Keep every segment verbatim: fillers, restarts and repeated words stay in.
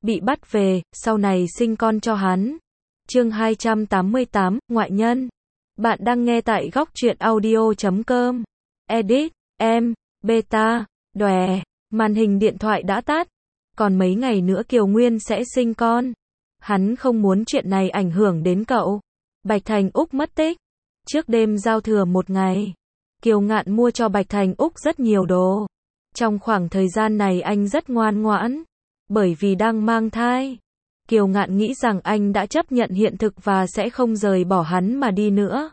bị bắt về, sau này sinh con cho hắn. Chương hai trăm tám mươi tám, ngoại nhân. Bạn đang nghe tại góc truyện audio chấm com. Edit, em, beta, đòe, màn hình điện thoại đã tắt. Còn mấy ngày nữa Kiều Nguyên sẽ sinh con. Hắn không muốn chuyện này ảnh hưởng đến cậu. Bạch Thành Úc mất tích. Trước đêm giao thừa một ngày, Kiều Ngạn mua cho Bạch Thành Úc rất nhiều đồ. Trong khoảng thời gian này anh rất ngoan ngoãn, bởi vì đang mang thai. Kiều Ngạn nghĩ rằng anh đã chấp nhận hiện thực và sẽ không rời bỏ hắn mà đi nữa.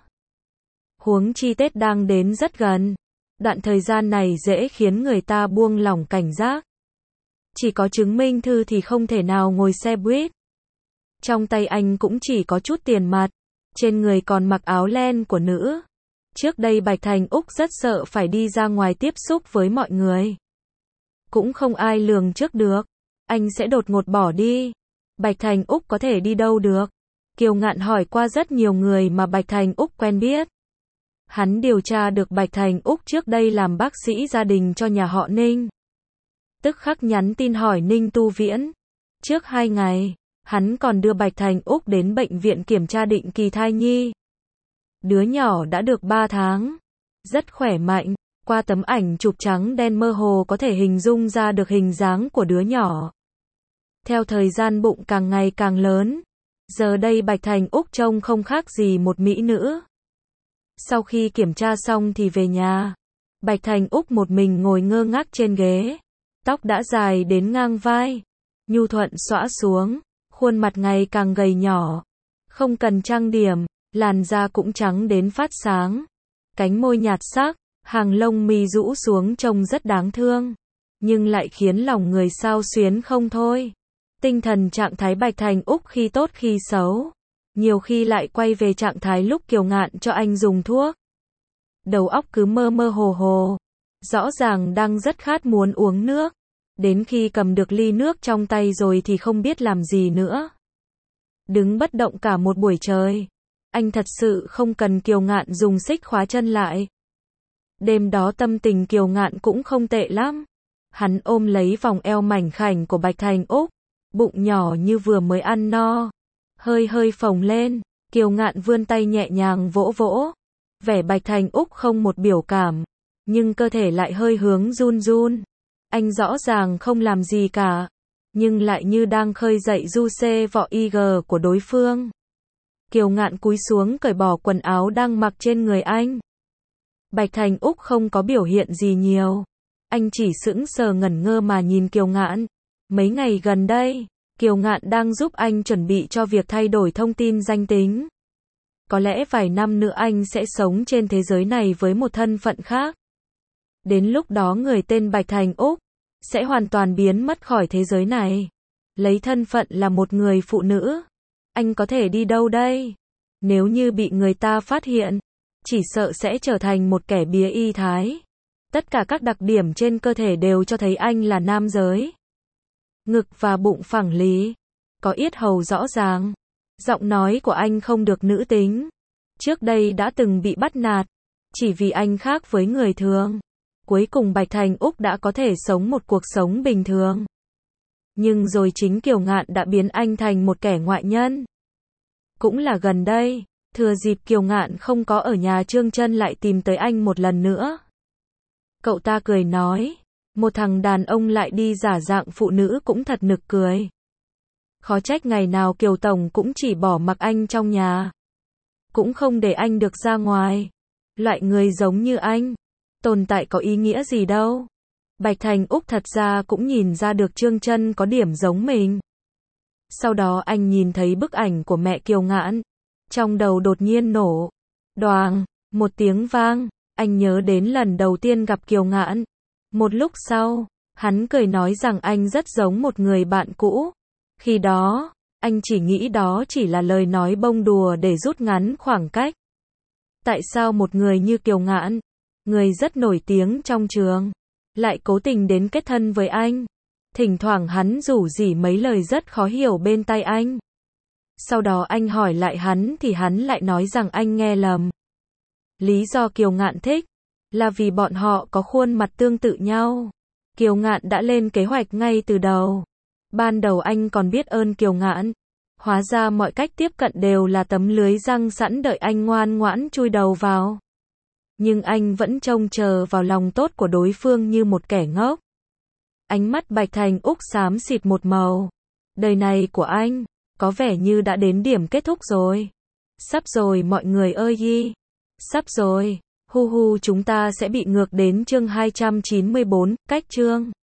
Huống chi Tết đang đến rất gần. Đoạn thời gian này dễ khiến người ta buông lỏng cảnh giác. Chỉ có chứng minh thư thì không thể nào ngồi xe buýt. Trong tay anh cũng chỉ có chút tiền mặt, trên người còn mặc áo len của nữ. Trước đây Bạch Thành Úc rất sợ phải đi ra ngoài tiếp xúc với mọi người. Cũng không ai lường trước được, anh sẽ đột ngột bỏ đi. Bạch Thành Úc có thể đi đâu được? Kiều Ngạn hỏi qua rất nhiều người mà Bạch Thành Úc quen biết. Hắn điều tra được Bạch Thành Úc trước đây làm bác sĩ gia đình cho nhà họ Ninh. Tức khắc nhắn tin hỏi Ninh Tu Viễn. Trước hai ngày, hắn còn đưa Bạch Thành Úc đến bệnh viện kiểm tra định kỳ thai nhi. Đứa nhỏ đã được ba tháng, rất khỏe mạnh. Qua tấm ảnh chụp trắng đen mơ hồ có thể hình dung ra được hình dáng của đứa nhỏ. Theo thời gian bụng càng ngày càng lớn, giờ đây Bạch Thành Úc trông không khác gì một mỹ nữ. Sau khi kiểm tra xong thì về nhà. Bạch Thành Úc một mình ngồi ngơ ngác trên ghế. Tóc đã dài đến ngang vai, nhu thuận xõa xuống, khuôn mặt ngày càng gầy nhỏ. Không cần trang điểm, làn da cũng trắng đến phát sáng. Cánh môi nhạt sắc, hàng lông mi rũ xuống trông rất đáng thương, nhưng lại khiến lòng người xao xuyến không thôi. Tinh thần trạng thái Bạch Thành Úc khi tốt khi xấu, nhiều khi lại quay về trạng thái lúc Kiều Ngạn cho anh dùng thuốc. Đầu óc cứ mơ mơ hồ hồ, rõ ràng đang rất khát muốn uống nước, đến khi cầm được ly nước trong tay rồi thì không biết làm gì nữa. Đứng bất động cả một buổi trời, anh thật sự không cần Kiều Ngạn dùng xích khóa chân lại. Đêm đó tâm tình Kiều Ngạn cũng không tệ lắm. Hắn ôm lấy vòng eo mảnh khảnh của Bạch Thành Úc, bụng nhỏ như vừa mới ăn no, hơi hơi phồng lên. Kiều Ngạn vươn tay nhẹ nhàng vỗ vỗ. Vẻ Bạch Thành Úc không một biểu cảm, nhưng cơ thể lại hơi hướng run run. Anh rõ ràng không làm gì cả, nhưng lại như đang khơi dậy du xê vọ i giê của đối phương. Kiều Ngạn cúi xuống cởi bỏ quần áo đang mặc trên người anh. Bạch Thành Úc không có biểu hiện gì nhiều. Anh chỉ sững sờ ngẩn ngơ mà nhìn Kiều Ngạn. Mấy ngày gần đây, Kiều Ngạn đang giúp anh chuẩn bị cho việc thay đổi thông tin danh tính. Có lẽ vài năm nữa anh sẽ sống trên thế giới này với một thân phận khác. Đến lúc đó người tên Bạch Thành Úc sẽ hoàn toàn biến mất khỏi thế giới này. Lấy thân phận là một người phụ nữ. Anh có thể đi đâu đây? Nếu như bị người ta phát hiện, chỉ sợ sẽ trở thành một kẻ bía y thái. Tất cả các đặc điểm trên cơ thể đều cho thấy anh là nam giới. Ngực và bụng phẳng lì, có yết hầu rõ ràng. Giọng nói của anh không được nữ tính. Trước đây đã từng bị bắt nạt, chỉ vì anh khác với người thường. Cuối cùng Bạch Thành Úc đã có thể sống một cuộc sống bình thường. Nhưng rồi chính Kiều Ngạn đã biến anh thành một kẻ ngoại nhân. Cũng là gần đây, thừa dịp Kiều Ngạn không có ở nhà, Trương Chân lại tìm tới anh một lần nữa. Cậu ta cười nói, một thằng đàn ông lại đi giả dạng phụ nữ cũng thật nực cười. Khó trách ngày nào Kiều Tổng cũng chỉ bỏ mặc anh trong nhà, cũng không để anh được ra ngoài. Loại người giống như anh, tồn tại có ý nghĩa gì đâu. Bạch Thành Úc thật ra cũng nhìn ra được Trương Chân có điểm giống mình. Sau đó anh nhìn thấy bức ảnh của mẹ Kiều Ngạn, trong đầu đột nhiên nổ. Đoàng, một tiếng vang, anh nhớ đến lần đầu tiên gặp Kiều Ngạn. Một lúc sau, hắn cười nói rằng anh rất giống một người bạn cũ. Khi đó, anh chỉ nghĩ đó chỉ là lời nói bông đùa để rút ngắn khoảng cách. Tại sao một người như Kiều Ngạn, người rất nổi tiếng trong trường, lại cố tình đến kết thân với anh? Thỉnh thoảng hắn rủ rỉ mấy lời rất khó hiểu bên tai anh. Sau đó anh hỏi lại hắn thì hắn lại nói rằng anh nghe lầm. Lý do Kiều Ngạn thích là vì bọn họ có khuôn mặt tương tự nhau. Kiều Ngạn đã lên kế hoạch ngay từ đầu. Ban đầu anh còn biết ơn Kiều Ngạn. Hóa ra mọi cách tiếp cận đều là tấm lưới răng sẵn đợi anh ngoan ngoãn chui đầu vào. Nhưng anh vẫn trông chờ vào lòng tốt của đối phương như một kẻ ngốc. Ánh mắt Bạch Thành Úc xám xịt một màu. Đời này của anh, có vẻ như đã đến điểm kết thúc rồi. Sắp rồi mọi người ơi yi. Sắp rồi. Hu hu chúng ta sẽ bị ngược đến chương hai trăm chín mươi bốn, cách chương.